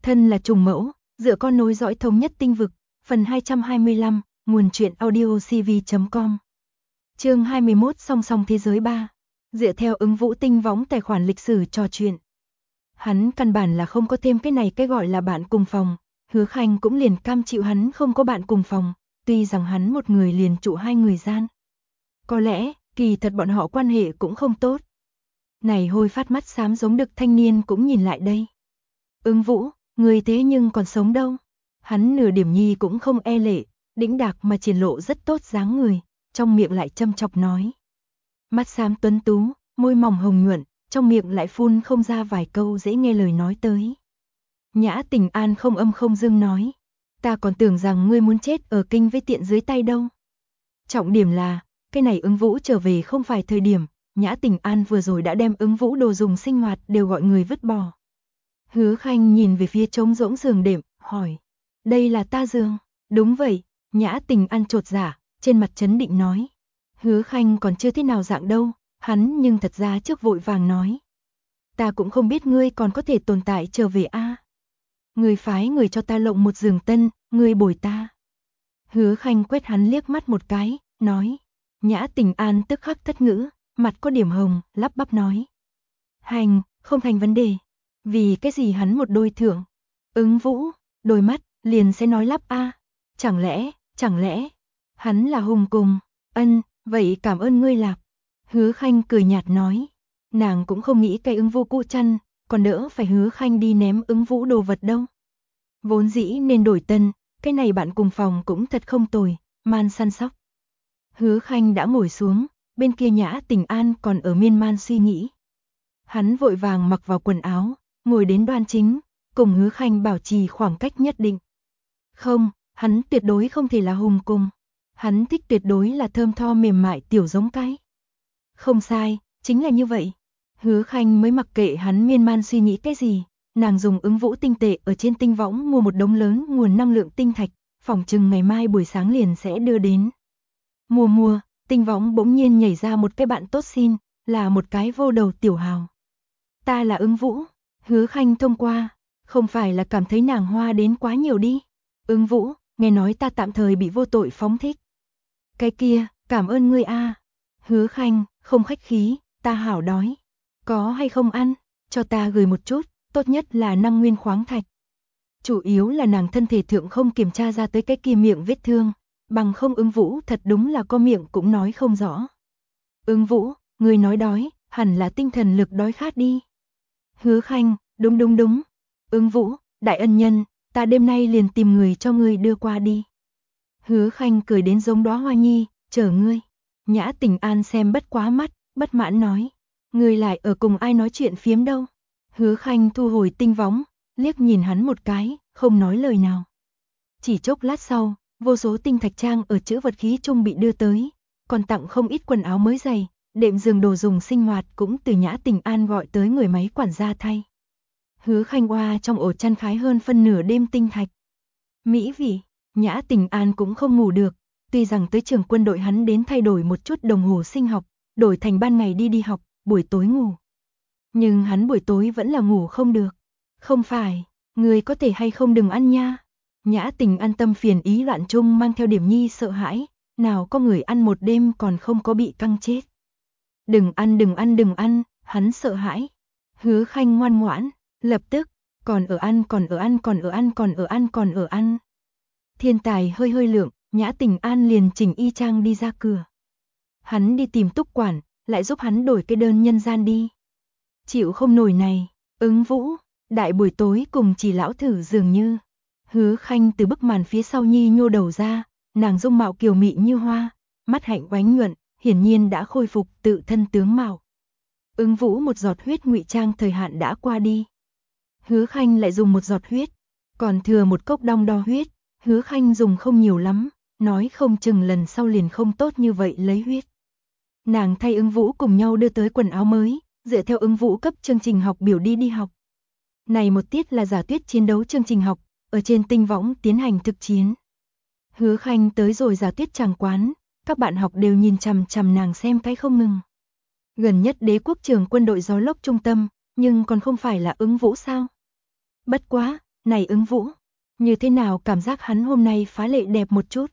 Thân là trùng mẫu, dựa con nối dõi thống nhất tinh vực, phần 225, nguồn truyện audio cv.com. Chương 21 song song thế giới 3. Dựa theo Ứng Vũ tinh võng tài khoản lịch sử trò chuyện. Hắn căn bản là không có thêm cái này cái gọi là bạn cùng phòng, Hứa Khanh cũng liền cam chịu hắn không có bạn cùng phòng, tuy rằng hắn một người liền trụ hai người gian. Có lẽ, kỳ thật bọn họ quan hệ cũng không tốt. Này hôi phát mắt xám giống đực thanh niên cũng nhìn lại đây. Ứng Vũ, người thế nhưng còn sống đâu. Hắn nửa điểm nhi cũng không e lệ, đĩnh đạc mà triển lộ rất tốt dáng người, trong miệng lại châm chọc nói. Mắt xám tuấn tú, môi mỏng hồng nhuận, trong miệng lại phun không ra vài câu dễ nghe lời nói tới. Nhã Tình An không âm không dương nói. Ta còn tưởng rằng ngươi muốn chết ở kinh với tiện dưới tay đâu. Trọng điểm là, cái này Ứng Vũ trở về không phải thời điểm, Nhã Tình An vừa rồi đã đem Ứng Vũ đồ dùng sinh hoạt đều gọi người vứt bỏ. Hứa Khanh nhìn về phía trống rỗng giường đệm, hỏi. Đây là ta giường. Đúng vậy, Nhã Tình An chột dạ, trên mặt trấn định nói. Hứa Khanh còn chưa thế nào dạng đâu, hắn nhưng thật ra trước vội vàng nói. Ta cũng không biết ngươi còn có thể tồn tại trở về a. Ngươi phái người cho ta lộng một giường tân, ngươi bồi ta. Hứa Khanh quét hắn liếc mắt một cái, nói. Nhã Tình An tức khắc thất ngữ, mặt có điểm hồng, lắp bắp nói. Hành, không thành vấn đề. Vì cái gì hắn một đôi thưởng. Ứng Vũ, đôi mắt, liền sẽ nói lắp a. Chẳng lẽ, hắn là hùng cùng, vậy cảm ơn ngươi Lạp. Hứa Khanh cười nhạt nói. Nàng cũng không nghĩ cái Ứng Vũ cũ chăn, còn đỡ phải Hứa Khanh đi ném Ứng Vũ đồ vật đâu. Vốn dĩ nên đổi tân, cái này bạn cùng phòng cũng thật không tồi, man săn sóc. Hứa Khanh đã ngồi xuống, bên kia Nhã Tình An còn ở miên man suy nghĩ. Hắn vội vàng mặc vào quần áo, ngồi đến đoan chính, cùng Hứa Khanh bảo trì khoảng cách nhất định. Không, hắn tuyệt đối không thể là hùng cùng. Hắn thích tuyệt đối là thơm tho mềm mại tiểu giống cái. Không sai, chính là như vậy. Hứa Khanh mới mặc kệ hắn miên man suy nghĩ cái gì, nàng dùng Ứng Vũ tinh tệ ở trên tinh võng mua một đống lớn nguồn năng lượng tinh thạch, phỏng chừng ngày mai buổi sáng liền sẽ đưa đến. Mùa, tinh võng bỗng nhiên nhảy ra một cái bạn tốt xin, là một cái vô đầu tiểu hào. Ta là Ứng Vũ. Hứa Khanh thông qua, không phải là cảm thấy nàng hoa đến quá nhiều đi. Ứng Vũ, nghe nói ta tạm thời bị vô tội phóng thích. Cái kia, cảm ơn ngươi a. Hứa Khanh, không khách khí, ta hảo đói. Có hay không ăn, cho ta gửi một chút, tốt nhất là năng nguyên khoáng thạch. Chủ yếu là nàng thân thể thượng không kiểm tra ra tới cái kia miệng vết thương, bằng không Ứng Vũ thật đúng là có miệng cũng nói không rõ. Ứng Vũ, ngươi nói đói, hẳn là tinh thần lực đói khát đi. Hứa Khanh, đúng. Ứng Vũ, đại ân nhân, ta đêm nay liền tìm người cho ngươi đưa qua đi. Hứa Khanh cười đến giống đóa hoa nhi, chờ ngươi. Nhã Tình An xem bất quá mắt, bất mãn nói. Ngươi lại ở cùng ai nói chuyện phiếm đâu. Hứa Khanh thu hồi tinh võng, liếc nhìn hắn một cái, không nói lời nào. Chỉ chốc lát sau, vô số tinh thạch trang ở chữ vật khí chung bị đưa tới, còn tặng không ít quần áo mới giày, đệm giường đồ dùng sinh hoạt cũng từ Nhã Tình An gọi tới người máy quản gia thay. Hứa Khanh oa trong ổ chăn khái hơn phân nửa đêm tinh thạch. Mỹ vị, Nhã Tình An cũng không ngủ được, tuy rằng tới trường quân đội hắn đến thay đổi một chút đồng hồ sinh học, đổi thành ban ngày đi học, buổi tối ngủ. Nhưng hắn buổi tối vẫn là ngủ không được. Không phải, người có thể hay không đừng ăn nha. Nhã Tình An tâm phiền ý loạn chung mang theo điểm nhi sợ hãi, nào có người ăn một đêm còn không có bị căng chết. Đừng ăn, hắn sợ hãi. Hứa Khanh ngoan ngoãn, lập tức, còn ở ăn. Thiên tài hơi lượng, Nhã Tình An liền chỉnh y trang đi ra cửa. Hắn đi tìm Túc quản, lại giúp hắn đổi cái đơn nhân gian đi. Chịu không nổi này, Ứng Vũ, đại buổi tối cùng chỉ lão thử dường như. Hứa Khanh từ bức màn phía sau nhi nhô đầu ra, nàng dung mạo kiều mị như hoa, mắt hạnh oánh nhuận, hiển nhiên đã khôi phục tự thân tướng mạo. Ứng Vũ một giọt huyết ngụy trang thời hạn đã qua đi. Hứa Khanh lại dùng một giọt huyết, còn thừa một cốc đong đo huyết, Hứa Khanh dùng không nhiều lắm, nói không chừng lần sau liền không tốt như vậy lấy huyết. Nàng thay Ứng Vũ cùng nhau đưa tới quần áo mới, dựa theo Ứng Vũ cấp chương trình học biểu đi học. Này một tiết là giả tuyết chiến đấu chương trình học, ở trên tinh võng tiến hành thực chiến. Hứa Khanh tới rồi giả tuyết tràng quán, các bạn học đều nhìn chằm chằm nàng xem cái không ngừng. Gần nhất Đế quốc trường quân đội gió lốc trung tâm, nhưng còn không phải là Ứng Vũ sao? Bất quá, Này Ứng Vũ, như thế nào cảm giác hắn hôm nay phá lệ đẹp một chút.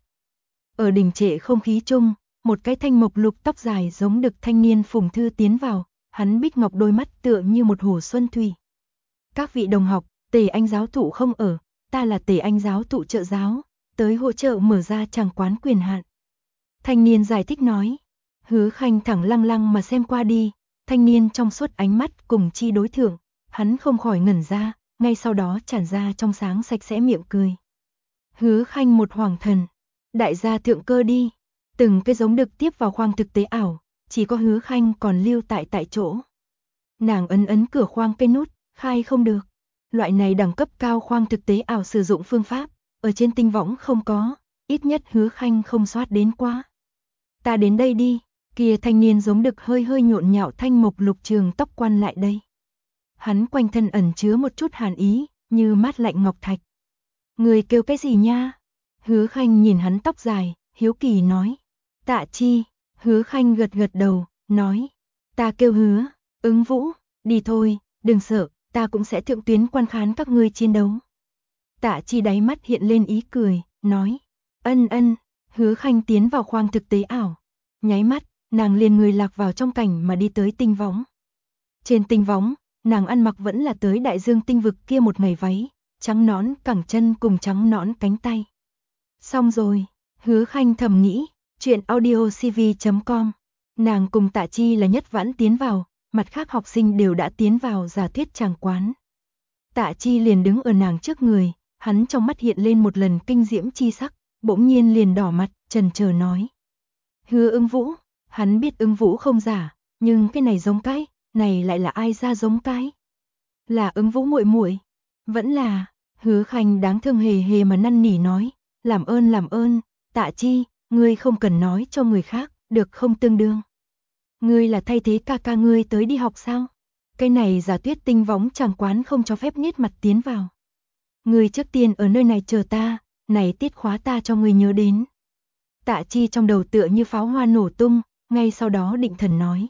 Ở đình trệ không khí chung, một cái thanh mộc lục tóc dài giống đực thanh niên Phùng Thư tiến vào, hắn bích ngọc đôi mắt tựa như một hồ xuân thủy. Các vị đồng học, Tề Anh giáo thụ không ở, ta là Tề Anh giáo thụ trợ giáo, tới hỗ trợ mở ra tràng quán quyền hạn. Thanh niên giải thích nói. Hứa Khanh thẳng lăng lăng mà xem qua đi, thanh niên trong suốt ánh mắt cùng chi đối thượng, hắn không khỏi ngẩn ra, ngay sau đó tràn ra trong sáng sạch sẽ miệng cười. Hứa Khanh một hoàng thần, đại gia thượng cơ đi, từng cái giống đực tiếp vào khoang thực tế ảo, chỉ có Hứa Khanh còn lưu tại chỗ. Nàng ấn cửa khoang cái nút, khai không được. Loại này đẳng cấp cao khoang thực tế ảo sử dụng phương pháp, ở trên tinh võng không có, ít nhất Hứa Khanh không soát đến quá. Ta đến đây đi, kia thanh niên giống đực hơi hơi nhộn nhạo thanh mộc lục trường tóc quan lại đây. Hắn quanh thân ẩn chứa một chút hàn ý, như mát lạnh ngọc thạch. Người kêu cái gì nha? Hứa Khanh nhìn hắn tóc dài, hiếu kỳ nói. Tạ Chi. Hứa Khanh gật gật đầu, nói. Ta kêu Hứa, Ứng Vũ, đi thôi, đừng sợ, ta cũng sẽ thượng tuyến quan khán các ngươi chiến đấu. Tạ Chi đáy mắt hiện lên ý cười, nói. Ân. Hứa Khanh tiến vào khoang thực tế ảo. Nháy mắt, nàng liền người lạc vào trong cảnh mà đi tới tinh võng. Trên tinh võng, nàng ăn mặc vẫn là tới đại dương tinh vực kia một ngày váy, trắng nõn cẳng chân cùng trắng nõn cánh tay. Xong rồi, Hứa Khanh thầm nghĩ, chuyện audiocv.com. Nàng cùng Tạ Chi là nhất vãn tiến vào, mặt khác học sinh đều đã tiến vào giả thuyết tràng quán. Tạ Chi liền đứng ở nàng trước người, hắn trong mắt hiện lên một lần kinh diễm chi sắc, bỗng nhiên liền đỏ mặt, chần chờ nói. Hứa Ứng Vũ, hắn biết Ứng Vũ không giả, nhưng cái này giống cái, này lại là ai ra giống cái? Là Ứng Vũ muội muội, vẫn là. Hứa Khanh đáng thương hề hề mà năn nỉ nói, làm ơn, Tạ Chi, ngươi không cần nói cho người khác, được không tương đương. Ngươi là thay thế ca ca ngươi tới đi học sao? Cái này giả tuyết tinh võng tràng quán không cho phép nhét mặt tiến vào. Ngươi trước tiên ở nơi này chờ ta, này tiết khóa ta cho ngươi nhớ đến. Tạ Chi trong đầu tựa như pháo hoa nổ tung, ngay sau đó định thần nói.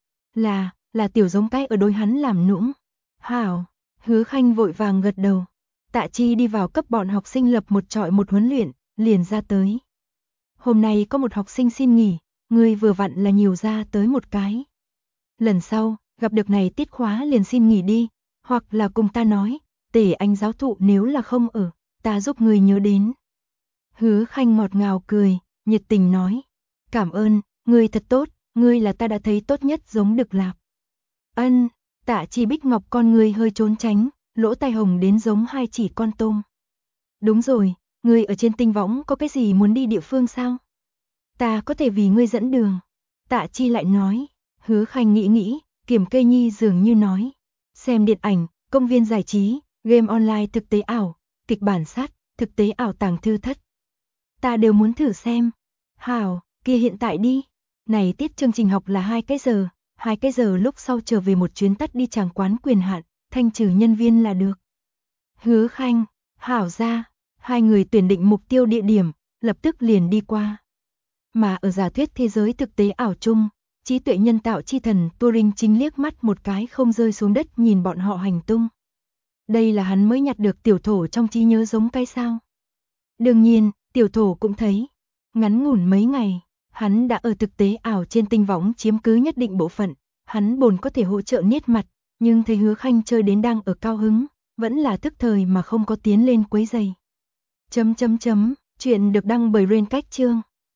Là tiểu giống cái ở đối hắn làm nũng. Hảo, Hứa Khanh vội vàng gật đầu. Tạ Chi đi vào cấp bọn học sinh lập một trọi một huấn luyện, liền ra tới. Hôm nay có một học sinh xin nghỉ, ngươi vừa vặn là nhiều ra tới một cái. Lần sau, gặp được này tiết khóa liền xin nghỉ đi, hoặc là cùng ta nói, Tề Anh giáo thụ nếu là không ở, ta giúp ngươi nhớ đến. Hứa Khanh ngọt ngào cười, nhiệt tình nói. Cảm ơn, ngươi thật tốt, ngươi là ta đã thấy tốt nhất giống đực lạp. Ân, Tạ Chi bích ngọc con ngươi hơi trốn tránh, lỗ tai hồng đến giống hai chỉ con tôm. Đúng rồi, ngươi ở trên tinh võng có cái gì muốn đi địa phương sao? Ta có thể vì ngươi dẫn đường. Tạ Chi lại nói. Hứa Khanh nghĩ, Kiểm Kê Nhi dường như nói. Xem điện ảnh, công viên giải trí, game online thực tế ảo, kịch bản sát, thực tế ảo tàng thư thất. Ta đều muốn thử xem. Hảo, kia hiện tại đi. Này tiết chương trình học là 2 cái giờ, 2 cái giờ lúc sau trở về một chuyến tắt đi tràng quán quyền hạn, thanh trừ nhân viên là được. Hứa Khanh, hảo ra, hai người tuyển định mục tiêu địa điểm, lập tức liền đi qua. Mà ở giả thuyết thế giới thực tế ảo chung, trí tuệ nhân tạo chi thần Turing chính liếc mắt một cái không rơi xuống đất nhìn bọn họ hành tung. Đây là hắn mới nhặt được tiểu thổ trong trí nhớ giống cái sao. Đương nhiên, tiểu thổ cũng thấy. Ngắn ngủn mấy ngày, hắn đã ở thực tế ảo trên tinh võng chiếm cứ nhất định bộ phận. Hắn bồn có thể hỗ trợ niết mặt, nhưng thấy Hứa Khanh chơi đến đang ở cao hứng, vẫn là thức thời mà không có tiến lên quấy giày. Chuyện được đăng bởi Rain Cách Chương.